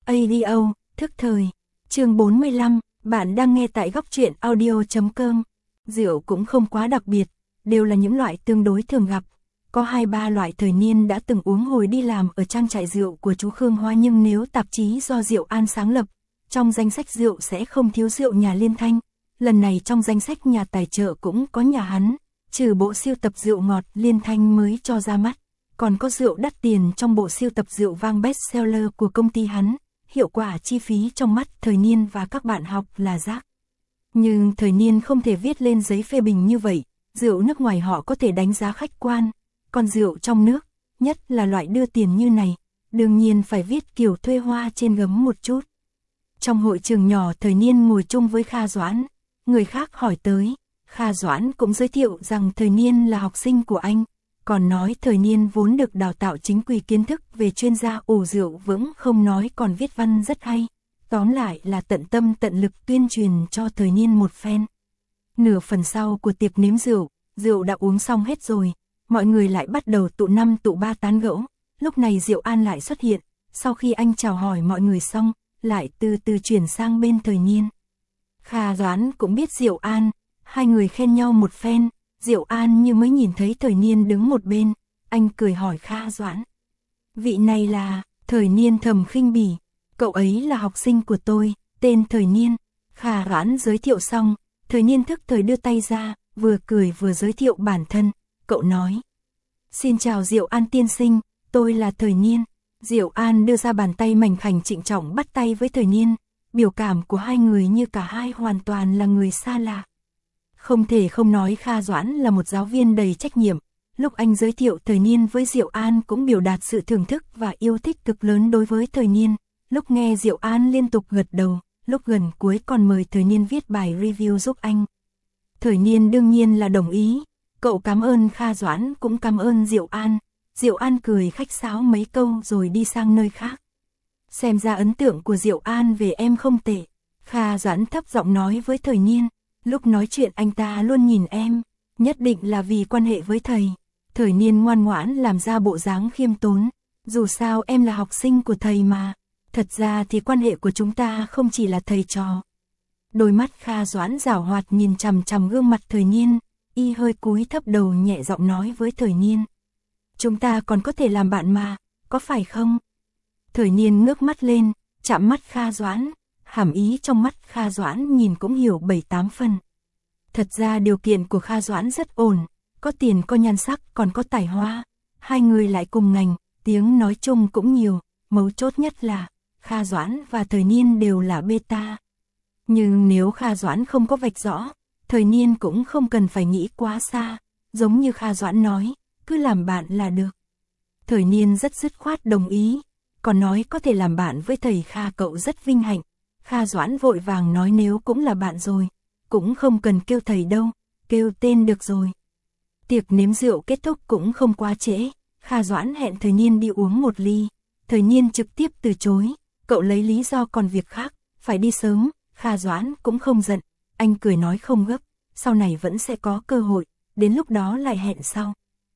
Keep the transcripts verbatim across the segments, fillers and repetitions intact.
Radio, thức thời. Chương bốn mươi lăm, bạn đang nghe tại góc truyện audio chấm com. Rượu cũng không quá đặc biệt, đều là những loại tương đối thường gặp. Có hai ba loại Thời Niên đã từng uống hồi đi làm ở trang trại rượu của chú Khương Hoa, nhưng nếu tạp chí do Diệu An sáng lập, trong danh sách rượu sẽ không thiếu rượu nhà Liên Thanh. Lần này trong danh sách nhà tài trợ cũng có nhà hắn, trừ bộ siêu tập rượu ngọt Liên Thanh mới cho ra mắt, còn có rượu đắt tiền trong bộ siêu tập rượu vang bestseller của công ty hắn. Hiệu quả chi phí trong mắt Thời Niên và các bạn học là rác. Nhưng Thời Niên không thể viết lên giấy phê bình như vậy, rượu nước ngoài họ có thể đánh giá khách quan, còn rượu trong nước, nhất là loại đưa tiền như này, đương nhiên phải viết kiểu thuê hoa trên gấm một chút. Trong hội trường nhỏ, Thời Niên ngồi chung với Kha Doãn, người khác hỏi tới, Kha Doãn cũng giới thiệu rằng Thời Niên là học sinh của anh, còn nói Thời Niên vốn được đào tạo chính quy kiến thức về chuyên gia ủ rượu vững không nói còn viết văn rất hay, tóm lại là tận tâm tận lực tuyên truyền cho Thời Niên một phen. Nửa phần sau của tiệc nếm rượu, rượu đã uống xong hết rồi, mọi người lại bắt đầu tụ năm tụ ba tán gẫu. Lúc này Diệu An lại xuất hiện, sau khi anh chào hỏi mọi người xong, lại từ từ chuyển sang bên Thời Niên. Kha Doãn cũng biết Diệu An, hai người khen nhau một phen. Diệu An như mới nhìn thấy Thời Niên đứng một bên, anh cười hỏi Kha Doãn. Vị này là, Thời Niên thầm khinh bỉ, cậu ấy là học sinh của tôi, tên Thời Niên. Kha Doãn giới thiệu xong, Thời Niên thức thời đưa tay ra, vừa cười vừa giới thiệu bản thân, cậu nói. Xin chào Diệu An tiên sinh, tôi là Thời Niên. Diệu An đưa ra bàn tay mảnh khảnh trịnh trọng bắt tay với Thời Niên, biểu cảm của hai người như cả hai hoàn toàn là người xa lạ. Không thể không nói Kha Doãn là một giáo viên đầy trách nhiệm, lúc anh giới thiệu Thời Niên với Diệu An cũng biểu đạt sự thưởng thức và yêu thích cực lớn đối với Thời Niên, lúc nghe Diệu An liên tục gật đầu, lúc gần cuối còn mời Thời Niên viết bài review giúp anh. Thời Niên đương nhiên là đồng ý, cậu cảm ơn Kha Doãn cũng cảm ơn Diệu An, Diệu An cười khách sáo mấy câu rồi đi sang nơi khác. Xem ra ấn tượng của Diệu An về em không tệ, Kha Doãn thấp giọng nói với Thời Niên. Lúc nói chuyện anh ta luôn nhìn em, nhất định là vì quan hệ với thầy. Thời Niên ngoan ngoãn làm ra bộ dáng khiêm tốn, dù sao em là học sinh của thầy mà, thật ra thì quan hệ của chúng ta không chỉ là thầy trò. Đôi mắt Kha Doãn giảo hoạt nhìn chằm chằm gương mặt Thời Niên, y hơi cúi thấp đầu nhẹ giọng nói với Thời Niên. Chúng ta còn có thể làm bạn mà, có phải không? Thời Niên ngước mắt lên, chạm mắt Kha Doãn. Hàm ý trong mắt Kha Doãn nhìn cũng hiểu bảy tám phần. Thật ra điều kiện của Kha Doãn rất ổn, có tiền có nhan sắc còn có tài hoa, hai người lại cùng ngành, tiếng nói chung cũng nhiều, mấu chốt nhất là Kha Doãn và Thời Niên đều là beta. Nhưng nếu Kha Doãn không có vạch rõ, Thời Niên cũng không cần phải nghĩ quá xa, giống như Kha Doãn nói, cứ làm bạn là được. Thời Niên rất dứt khoát đồng ý, còn nói có thể làm bạn với thầy Kha cậu rất vinh hạnh. Kha Doãn vội vàng nói nếu cũng là bạn rồi, cũng không cần kêu thầy đâu, kêu tên được rồi. Tiệc nếm rượu kết thúc cũng không quá trễ, Kha Doãn hẹn Thời Niên đi uống một ly, Thời Niên trực tiếp từ chối, cậu lấy lý do còn việc khác, phải đi sớm, Kha Doãn cũng không giận, anh cười nói không gấp, sau này vẫn sẽ có cơ hội, đến lúc đó lại hẹn sau.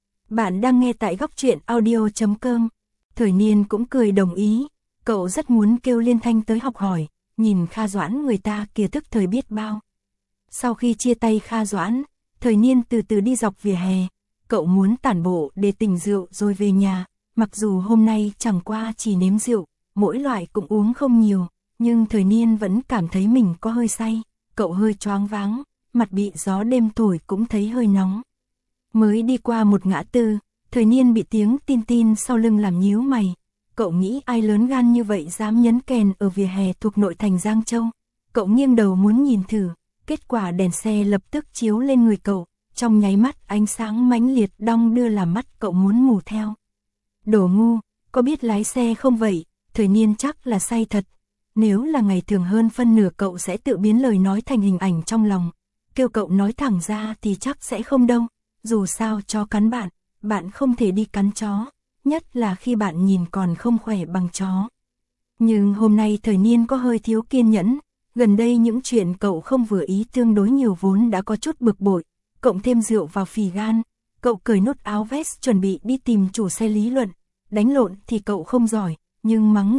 Bạn đang nghe tại góc truyện audio chấm com, Thời Niên cũng cười đồng ý, cậu rất muốn kêu Liên Thanh tới học hỏi. Nhìn Kha Doãn người ta kia thức thời biết bao. Sau khi chia tay Kha Doãn, Thời Niên từ từ đi dọc vỉa hè, cậu muốn tản bộ để tỉnh rượu rồi về nhà, mặc dù hôm nay chẳng qua chỉ nếm rượu, mỗi loại cũng uống không nhiều, nhưng Thời Niên vẫn cảm thấy mình có hơi say, cậu hơi choáng váng, mặt bị gió đêm thổi cũng thấy hơi nóng. Mới đi qua một ngã tư, Thời Niên bị tiếng tin tin sau lưng làm nhíu mày. Cậu nghĩ ai lớn gan như vậy dám nhấn kèn ở vỉa hè thuộc nội thành Giang Châu. Cậu nghiêng đầu muốn nhìn thử, kết quả đèn xe lập tức chiếu lên người cậu, trong nháy mắt ánh sáng mãnh liệt đong đưa làm mắt cậu muốn mù theo. Đồ ngu, có biết lái xe không vậy? Thời Niên chắc là say thật. Nếu là ngày thường hơn phân nửa cậu sẽ tự biến lời nói thành hình ảnh trong lòng. Kêu cậu nói thẳng ra thì chắc sẽ không đâu. Dù sao chó cắn bạn, bạn không thể đi cắn chó. Nhất là khi bạn nhìn còn không khỏe bằng chó. Nhưng hôm nay Thời Niên có hơi thiếu kiên nhẫn, gần đây những chuyện cậu không vừa ý tương đối nhiều vốn đã có chút bực bội, cộng thêm rượu vào phì gan, cậu cởi nút áo vest chuẩn bị đi tìm chủ xe lý luận, đánh lộn thì cậu không giỏi, nhưng mắng người,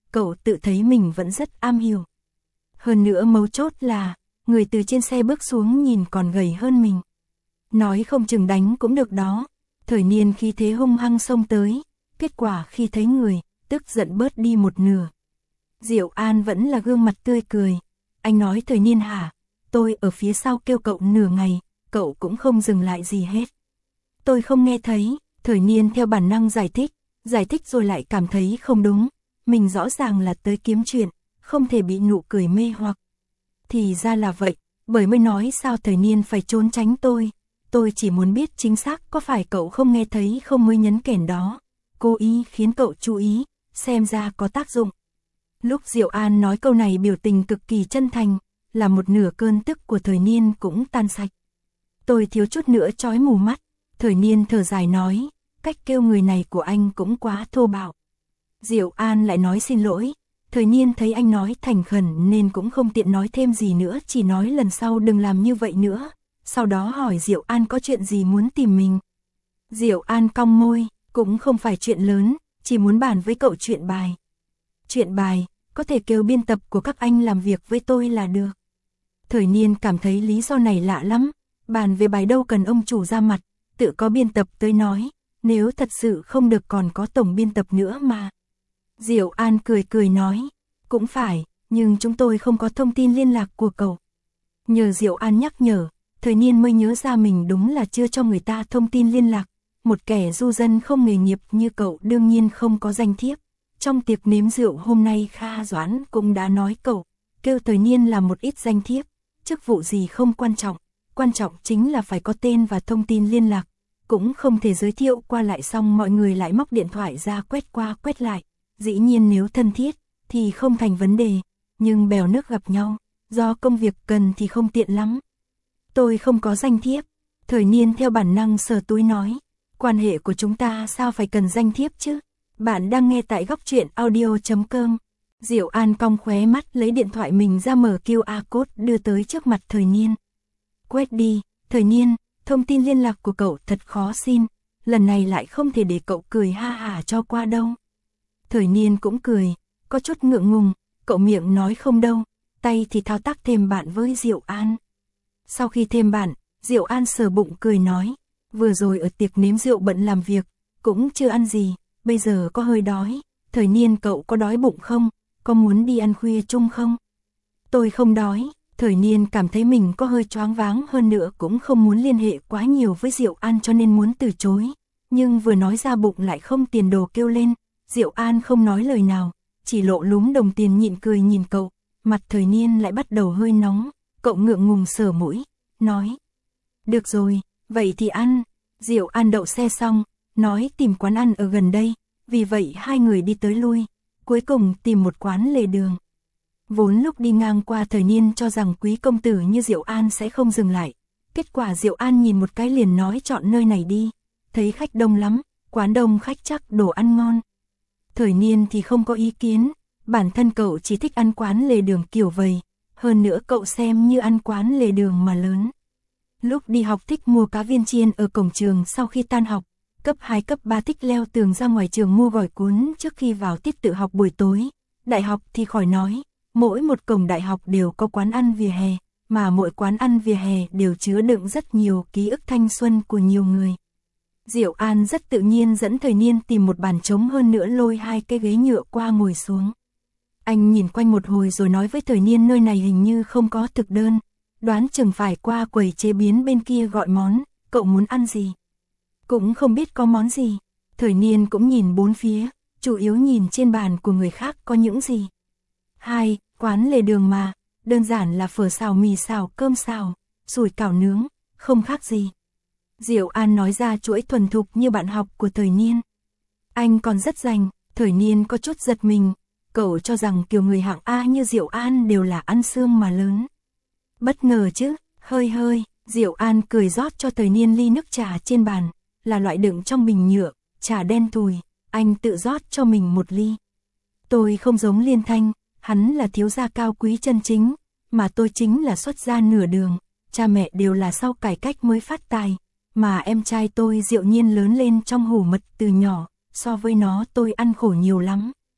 cậu tự thấy mình vẫn rất am hiểu. Hơn nữa mấu chốt là, người từ trên xe bước xuống nhìn còn gầy hơn mình. Nói không chừng đánh cũng được đó. Thời Niên khi thế hung hăng xông tới, kết quả khi thấy người, tức giận bớt đi một nửa. Diệu An vẫn là gương mặt tươi cười. Anh nói Thời Niên hả? Tôi ở phía sau kêu cậu nửa ngày, cậu cũng không dừng lại gì hết. Tôi không nghe thấy. Thời Niên theo bản năng giải thích, giải thích rồi lại cảm thấy không đúng. Mình rõ ràng là tới kiếm chuyện, không thể bị nụ cười mê hoặc. Thì ra là vậy, bởi mới nói sao Thời Niên phải trốn tránh tôi. Tôi chỉ muốn biết chính xác có phải cậu không nghe thấy không mới nhấn kèn đó. Cố ý khiến cậu chú ý, xem ra có tác dụng. Lúc Diệu An nói câu này biểu tình cực kỳ chân thành, là một nửa cơn tức của Thời Niên cũng tan sạch. Tôi thiếu chút nữa chói mù mắt. Thời Niên thở dài nói, cách kêu người này của anh cũng quá thô bạo. Diệu An lại nói xin lỗi. Thời Niên thấy anh nói thành khẩn nên cũng không tiện nói thêm gì nữa, chỉ nói lần sau đừng làm như vậy nữa. Sau đó hỏi Diệu An có chuyện gì muốn tìm mình. Diệu An cong môi, cũng không phải chuyện lớn, chỉ muốn bàn với cậu chuyện bài. Chuyện bài, có thể kêu biên tập của các anh làm việc với tôi là được. Thời Niên cảm thấy lý do này lạ lắm, bàn về bài đâu cần ông chủ ra mặt, tự có biên tập tới nói, nếu thật sự không được còn có tổng biên tập nữa mà. Diệu An cười cười nói, cũng phải, nhưng chúng tôi không có thông tin liên lạc của cậu. Nhờ Diệu An nhắc nhở, Thời Niên mới nhớ ra mình đúng là chưa cho người ta thông tin liên lạc. Một kẻ du dân không nghề nghiệp như cậu đương nhiên không có danh thiếp. Trong tiệc nếm rượu hôm nay Kha Doãn cũng đã nói cậu, kêu Thời Niên làm một ít danh thiếp, chức vụ gì không quan trọng, quan trọng chính là phải có tên và thông tin liên lạc, cũng không thể giới thiệu qua lại xong mọi người lại móc điện thoại ra quét qua quét lại. Dĩ nhiên nếu thân thiết thì không thành vấn đề, nhưng bèo nước gặp nhau, do công việc cần thì không tiện lắm. Tôi không có danh thiếp. Thời Niên theo bản năng sờ túi nói, quan hệ của chúng ta sao phải cần danh thiếp chứ? Bạn đang nghe tại góc truyện audio chấm com. Diệu An cong khóe mắt lấy điện thoại mình ra mở quy rờ code đưa tới trước mặt Thời Niên. Quét đi. Thời Niên, thông tin liên lạc của cậu thật khó xin, lần này lại không thể để cậu cười ha hả cho qua đâu. Thời Niên cũng cười, có chút ngượng ngùng, cậu miệng nói không đâu, tay thì thao tác thêm bạn với Diệu An. Sau khi thêm bạn, Diệu An sờ bụng cười nói, vừa rồi ở tiệc nếm rượu bận làm việc, cũng chưa ăn gì, bây giờ có hơi đói. Thời Niên cậu có đói bụng không? Có muốn đi ăn khuya chung không? Tôi không đói. Thời Niên cảm thấy mình có hơi choáng váng, hơn nữa cũng không muốn liên hệ quá nhiều với Diệu An cho nên muốn từ chối. Nhưng vừa nói ra bụng lại không tiền đồ kêu lên. Diệu An không nói lời nào, chỉ lộ lúm đồng tiền nhịn cười nhìn cậu. Mặt Thời Niên lại bắt đầu hơi nóng, cậu ngượng ngùng sờ mũi, nói. Được rồi, vậy thì ăn. Diệu An đậu xe xong, nói tìm quán ăn ở gần đây. Vì vậy hai người đi tới lui, cuối cùng tìm một quán lề đường. Vốn lúc đi ngang qua Thời Niên cho rằng quý công tử như Diệu An sẽ không dừng lại. Kết quả Diệu An nhìn một cái liền nói chọn nơi này đi. Thấy khách đông lắm, quán đông khách chắc đồ ăn ngon. Thời Niên thì không có ý kiến, bản thân cậu chỉ thích ăn quán lề đường kiểu vậy. Hơn nữa cậu xem như ăn quán lề đường mà lớn. Lúc đi học thích mua cá viên chiên ở cổng trường sau khi tan học. Cấp hai cấp ba thích leo tường ra ngoài trường mua gỏi cuốn trước khi vào tiết tự học buổi tối. Đại học thì khỏi nói, mỗi một cổng đại học đều có quán ăn vỉa hè, mà mỗi quán ăn vỉa hè đều chứa đựng rất nhiều ký ức thanh xuân của nhiều người. Diệu An rất tự nhiên dẫn Thời Niên tìm một bàn trống, hơn nữa lôi hai cái ghế nhựa qua ngồi xuống. Anh nhìn quanh một hồi rồi nói với Thời Niên nơi này hình như không có thực đơn, đoán chừng phải qua quầy chế biến bên kia gọi món, cậu muốn ăn gì? Cũng không biết có món gì. Thời Niên cũng nhìn bốn phía, chủ yếu nhìn trên bàn của người khác có những gì. Hai, quán lề đường mà, đơn giản là phở xào, mì xào, cơm xào, sủi cảo nướng, không khác gì. Diệu An nói ra chuỗi thuần thục như bạn học của Thời Niên. Anh còn rất rành. Thời Niên có chút giật mình, cậu cho rằng kiểu người hạng A như Diệu An đều là ăn xương mà lớn. Bất ngờ chứ, hơi hơi. Diệu An cười rót cho Thời Niên ly nước trà trên bàn, là loại đựng trong bình nhựa, trà đen thùi, anh tự rót cho mình một ly. Tôi không giống Liên Thanh, hắn là thiếu gia cao quý chân chính, mà tôi chính là xuất gia nửa đường, cha mẹ đều là sau cải cách mới phát tài, mà em trai tôi Diệu Nhiên lớn lên trong hủ mật từ nhỏ, so với nó tôi ăn khổ nhiều lắm.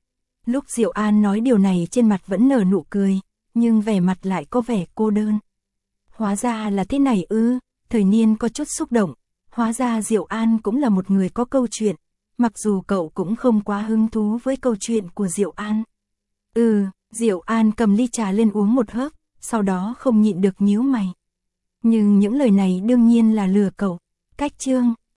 Lúc Diệu An nói điều này trên mặt vẫn nở nụ cười, nhưng vẻ mặt lại có vẻ cô đơn. Hóa ra là thế này ư, Thời Niên có chút xúc động, hóa ra Diệu An cũng là một người có câu chuyện, mặc dù cậu cũng không quá hứng thú với câu chuyện của Diệu An. Ừ, Diệu An cầm ly trà lên uống một hớp, sau đó không nhịn được nhíu mày. Nhưng những lời này đương nhiên là lừa cậu. Cách chương